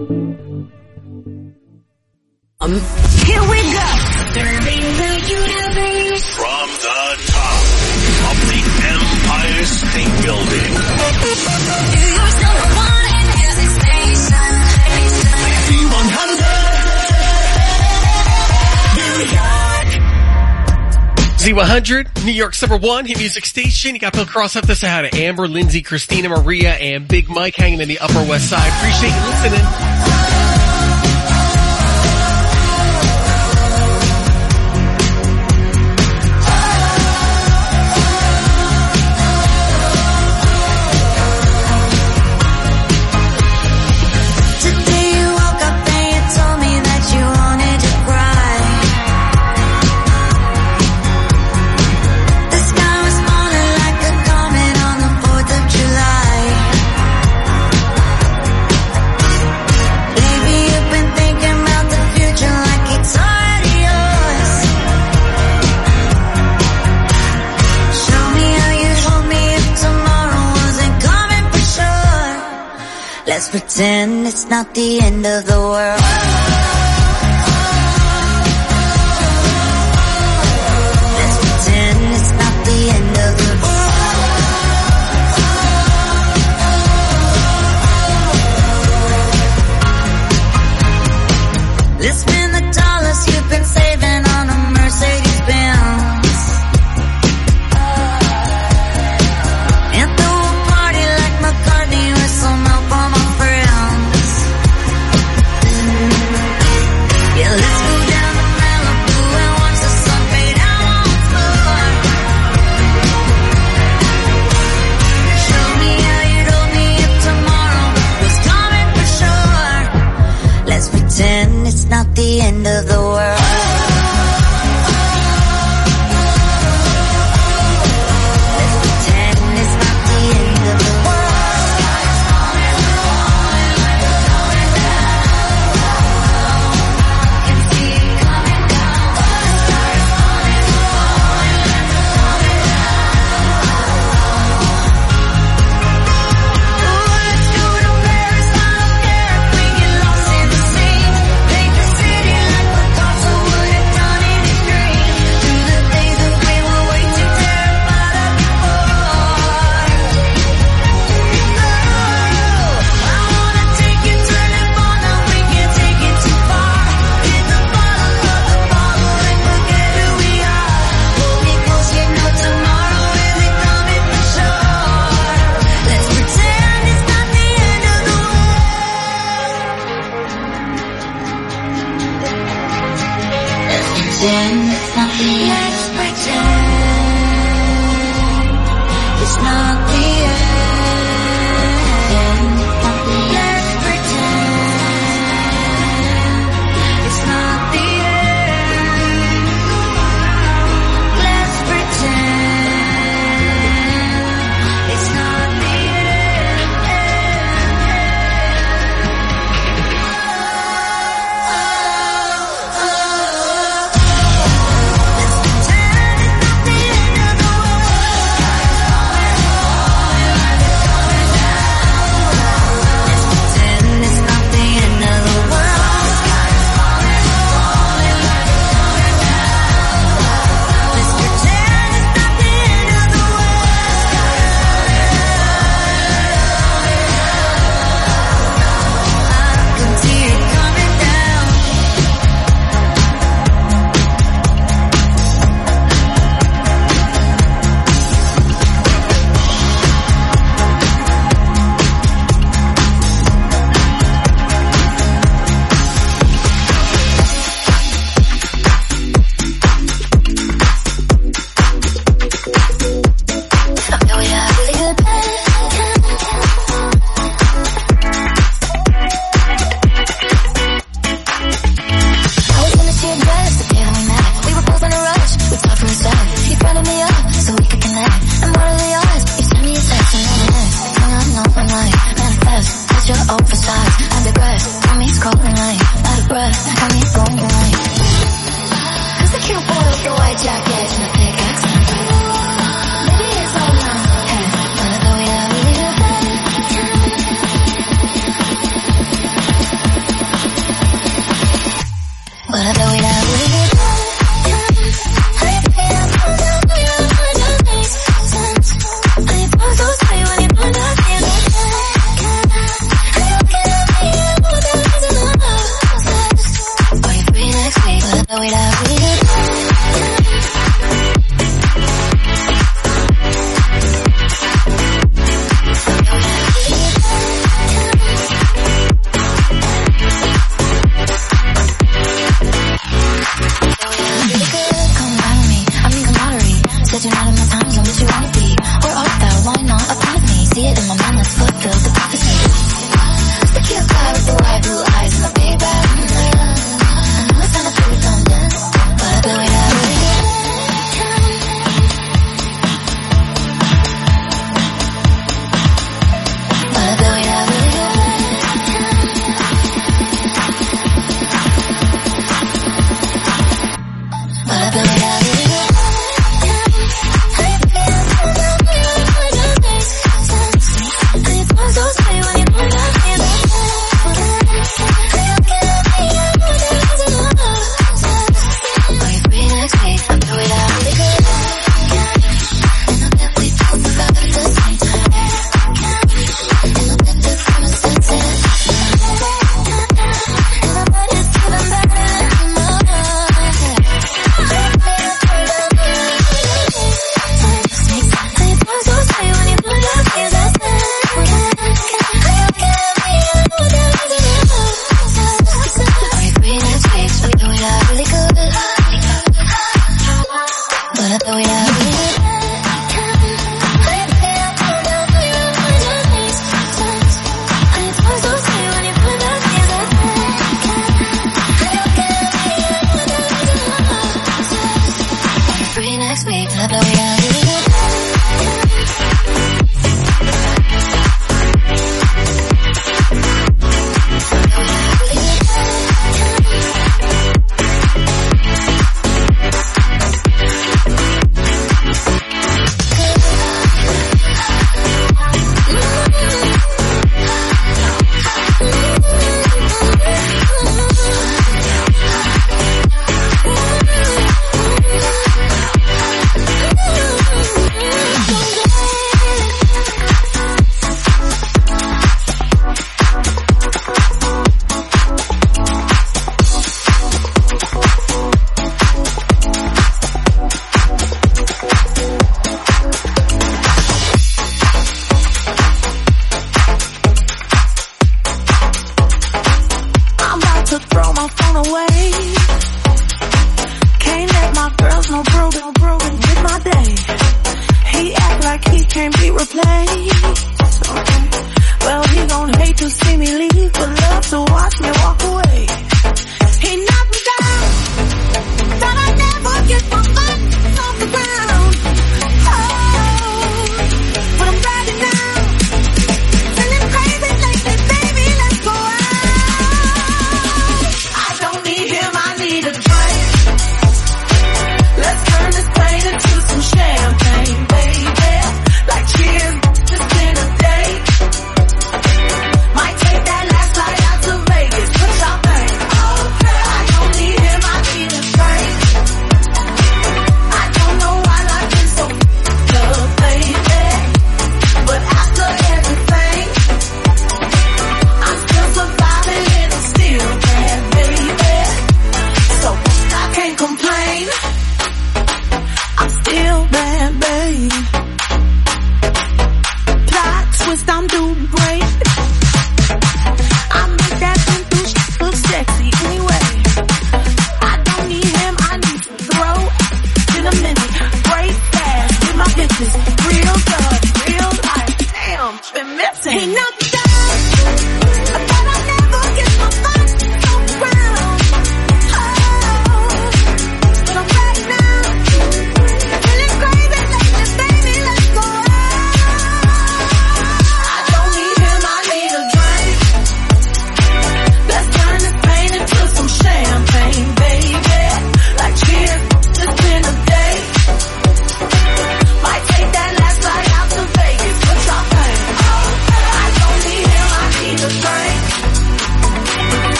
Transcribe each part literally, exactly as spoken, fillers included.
Um, here we go. Serving the universe. From the top of the Empire State Building. New York's number one in music station. Z one hundred. New York. Z one hundred, New York's number one hit music station. You got Bill Cross up this ahead of Amber, Lindsay, Christina, Maria, and Big Mike hanging in the Upper West Side. Appreciate you listening. Let's pretend it's not the end of the world. Let's pretend it's not the end of the world. Let's spend the dollars you've been saving on a Mercedes Benz. And throw a party like McCartney with some help from my friends. Yeah, let's go down to Malibu and watch the sun fade out once more. Show me how you told me if tomorrow was coming for sure. Let's pretend it's not the end of the world.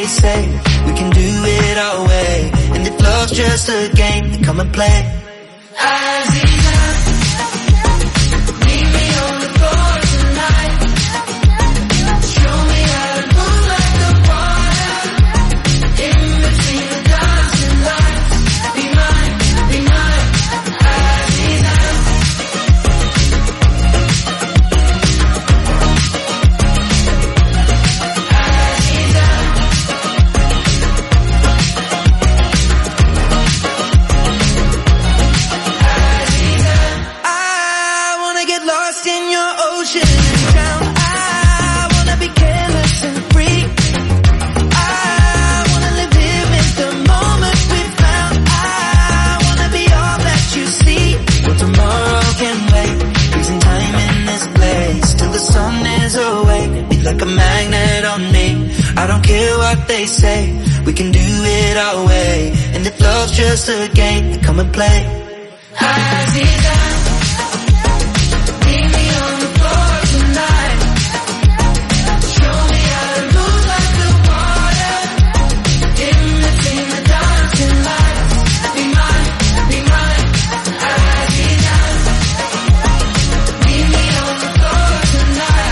they say. We can do it our way. And if love's just a game, then come and play. Aziza, meet me on the floor tonight. Show me how to move like the water. In between the dancing lights. Be mine, be mine, Aziza. Like a magnet on me. I don't care what they say. We can do it our way. And if love's just a game, then come and play. Aziza, meet me on the floor tonight. Show me how to move like the water. In between the dancing lights. Be mine, be mine, Aziza. Meet me on the floor tonight.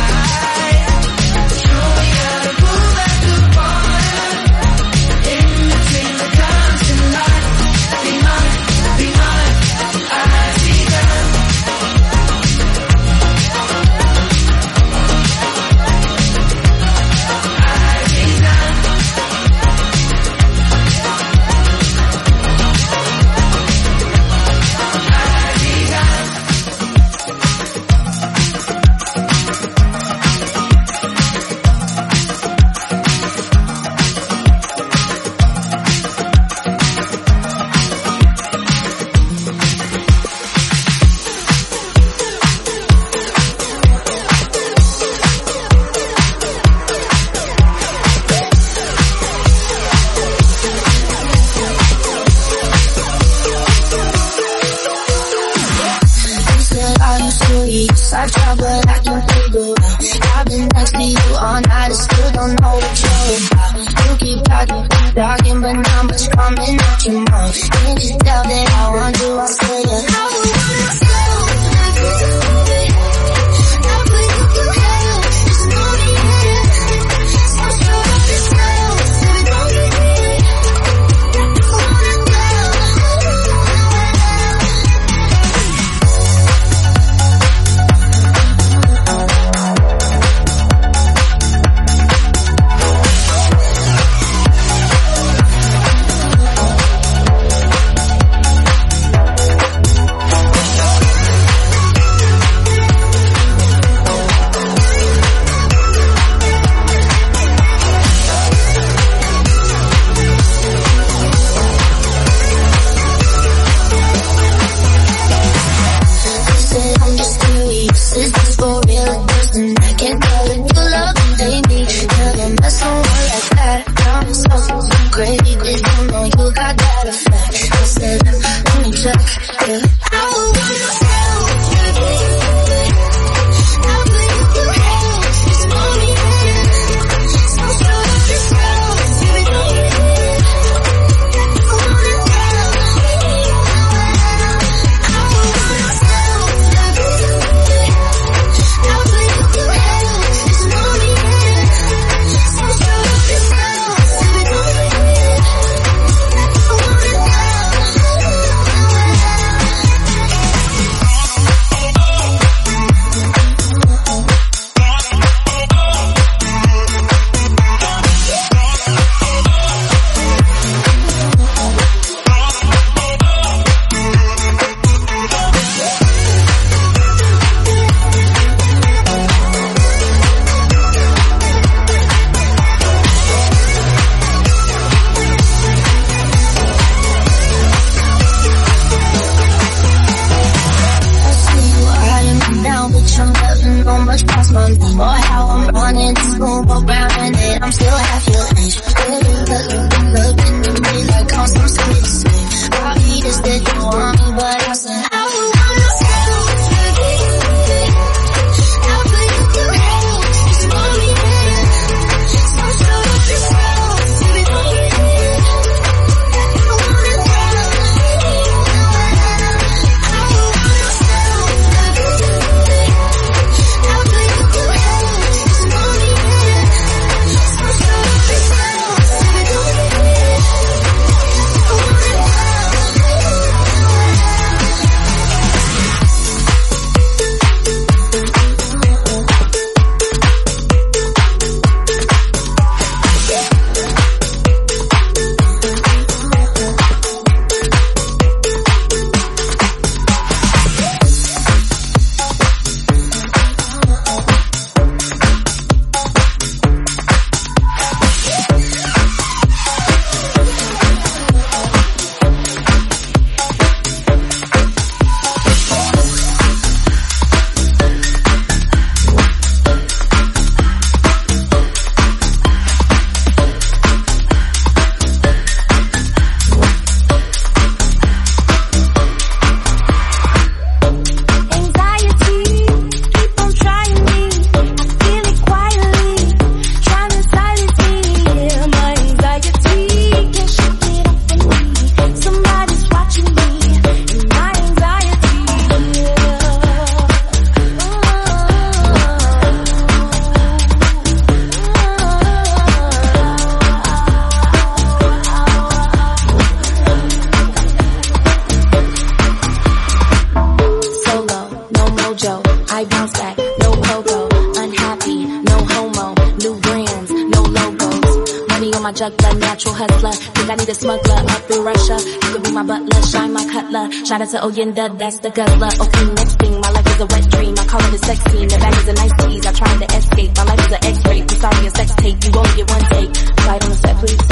on my juggler, natural hustler. Think I need a smuggler up in Russia. You could be my butler, shine my cutler. Shout out to Oyenda, that's the guzzler. Okay, next thing, my life is a wet dream. I call it a sex scene. The bag is a nice tease. I tried to escape. My life is an X-ray. I'm sorry, a sex tape. You only get one take. Slide on the set, please.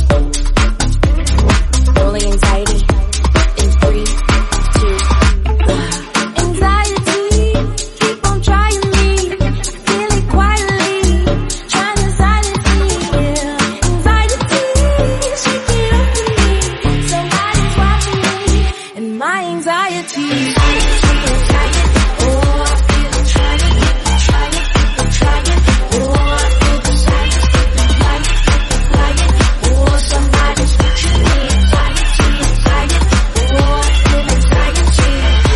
Rolling anxiety. In three, two, one. Anxiety, keep on trying me. Feel it quietly, trying to silence me. Anxiety, shake it up to me. Somebody's watching me, and my anxiety. Oh, I feel it trying, trying, trying. Oh, I feel the silence, like, like. Oh, somebody's watching me. Anxiety, anxiety. Oh, I feel anxiety.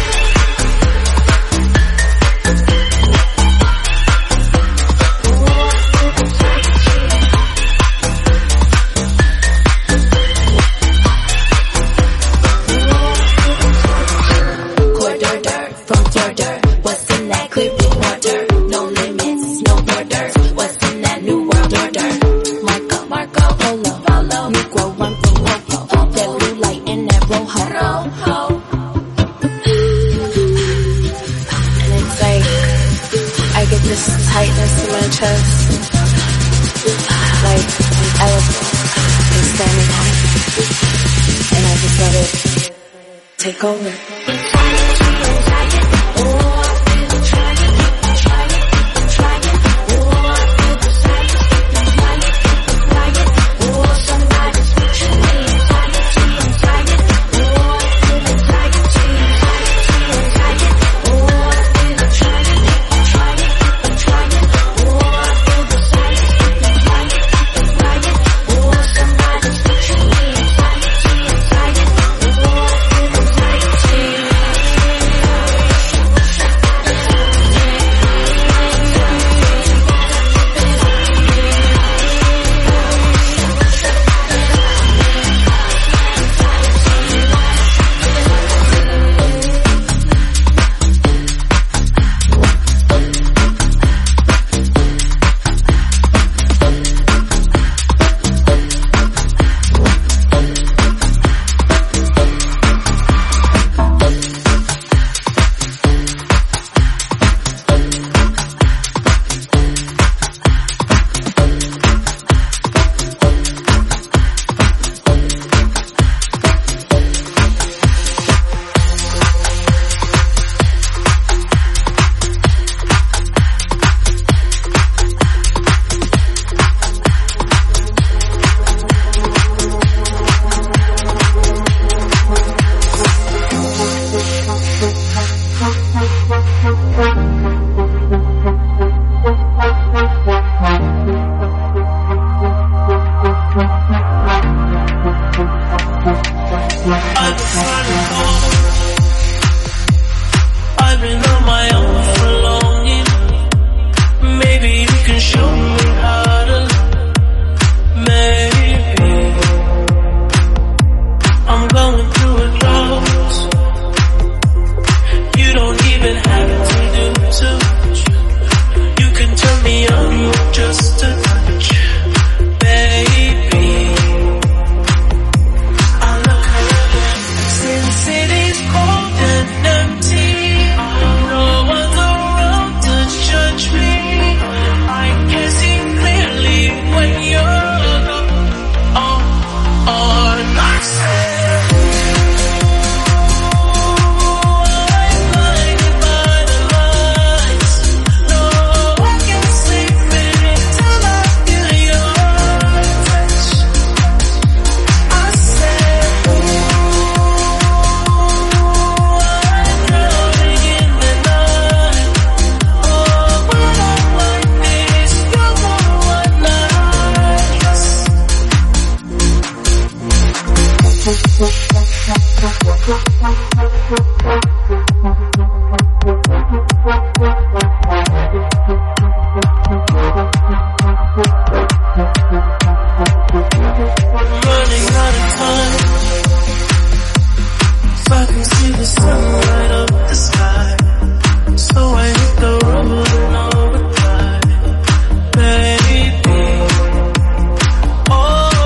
Quarter from Florida. What's in that clear blue water? No limits, no borders. What's in that new world order? Marco, Marco, Polo, Polo, Negro, one from Coco. That blue light in that rojo. Rojo. And it's like, I get this tightness in my chest. Like an elephant is standing on it. And I just let it take over. I've been on my own for longing. Maybe you can show me how to. Maybe I'm going through a drought. You don't even have to do too much. You can turn me on just a touch, baby. I look around since it is cold and empty. No one's around to judge me. I can see clearly when you're gone. On I said, I'm blinded by the lights. No, I can't sleep until I feel your touch. I said, ooh, I'm drowning in the night. Oh, when I'm like this, you're the one I trust. Running out of time. If I can see the sun light up the sky, so I hit the road and I'll reply, baby. All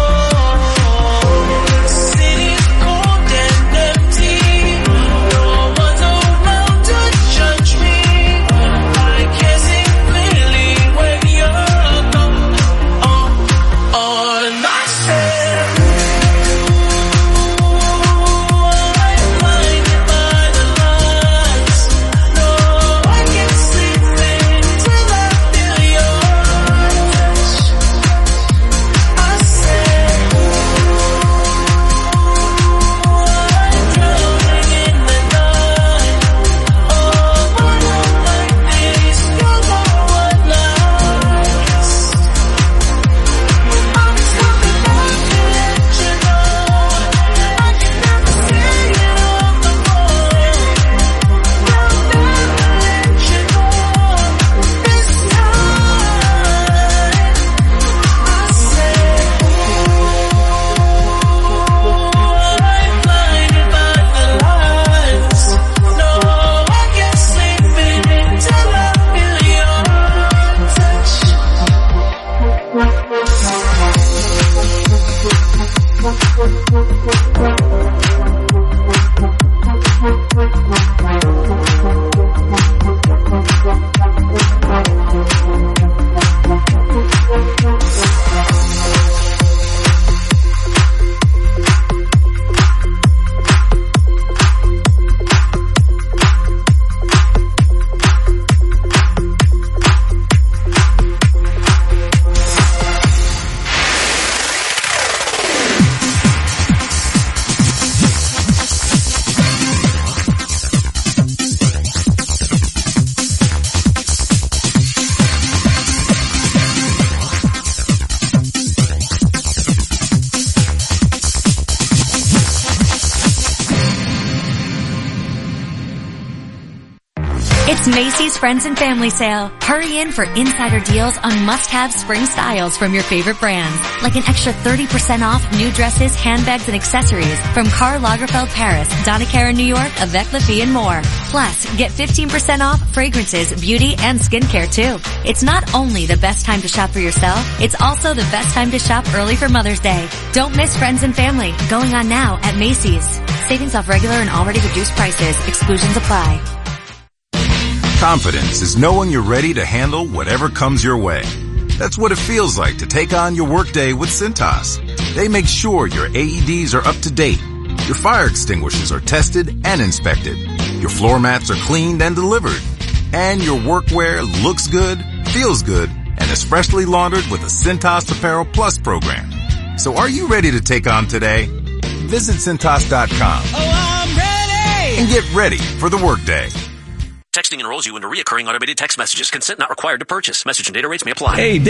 It's Macy's Friends and Family Sale. Hurry in for insider deals on must-have spring styles from your favorite brands, like an extra thirty percent off new dresses, handbags, and accessories from Karl Lagerfeld Paris, Donna Karan New York, Avec La Fille, and more. Plus, get fifteen percent off fragrances, beauty, and skincare too. It's not only the best time to shop for yourself, it's also the best time to shop early for Mother's Day. Don't miss Friends and Family, going on now at Macy's. Savings off regular and already reduced prices. Exclusions apply. Confidence is knowing you're ready to handle whatever comes your way. That's what it feels like to take on your workday with Cintas. They make sure your A E Ds are up to date, your fire extinguishers are tested and inspected, your floor mats are cleaned and delivered, and your workwear looks good, feels good, and is freshly laundered with a Cintas Apparel Plus program. So are you ready to take on today? Visit Cintas dot com. Oh, I'm ready! And get ready for the workday. Texting enrolls you into reoccurring automated text messages. Consent not required to purchase. Message and data rates may apply. Hey,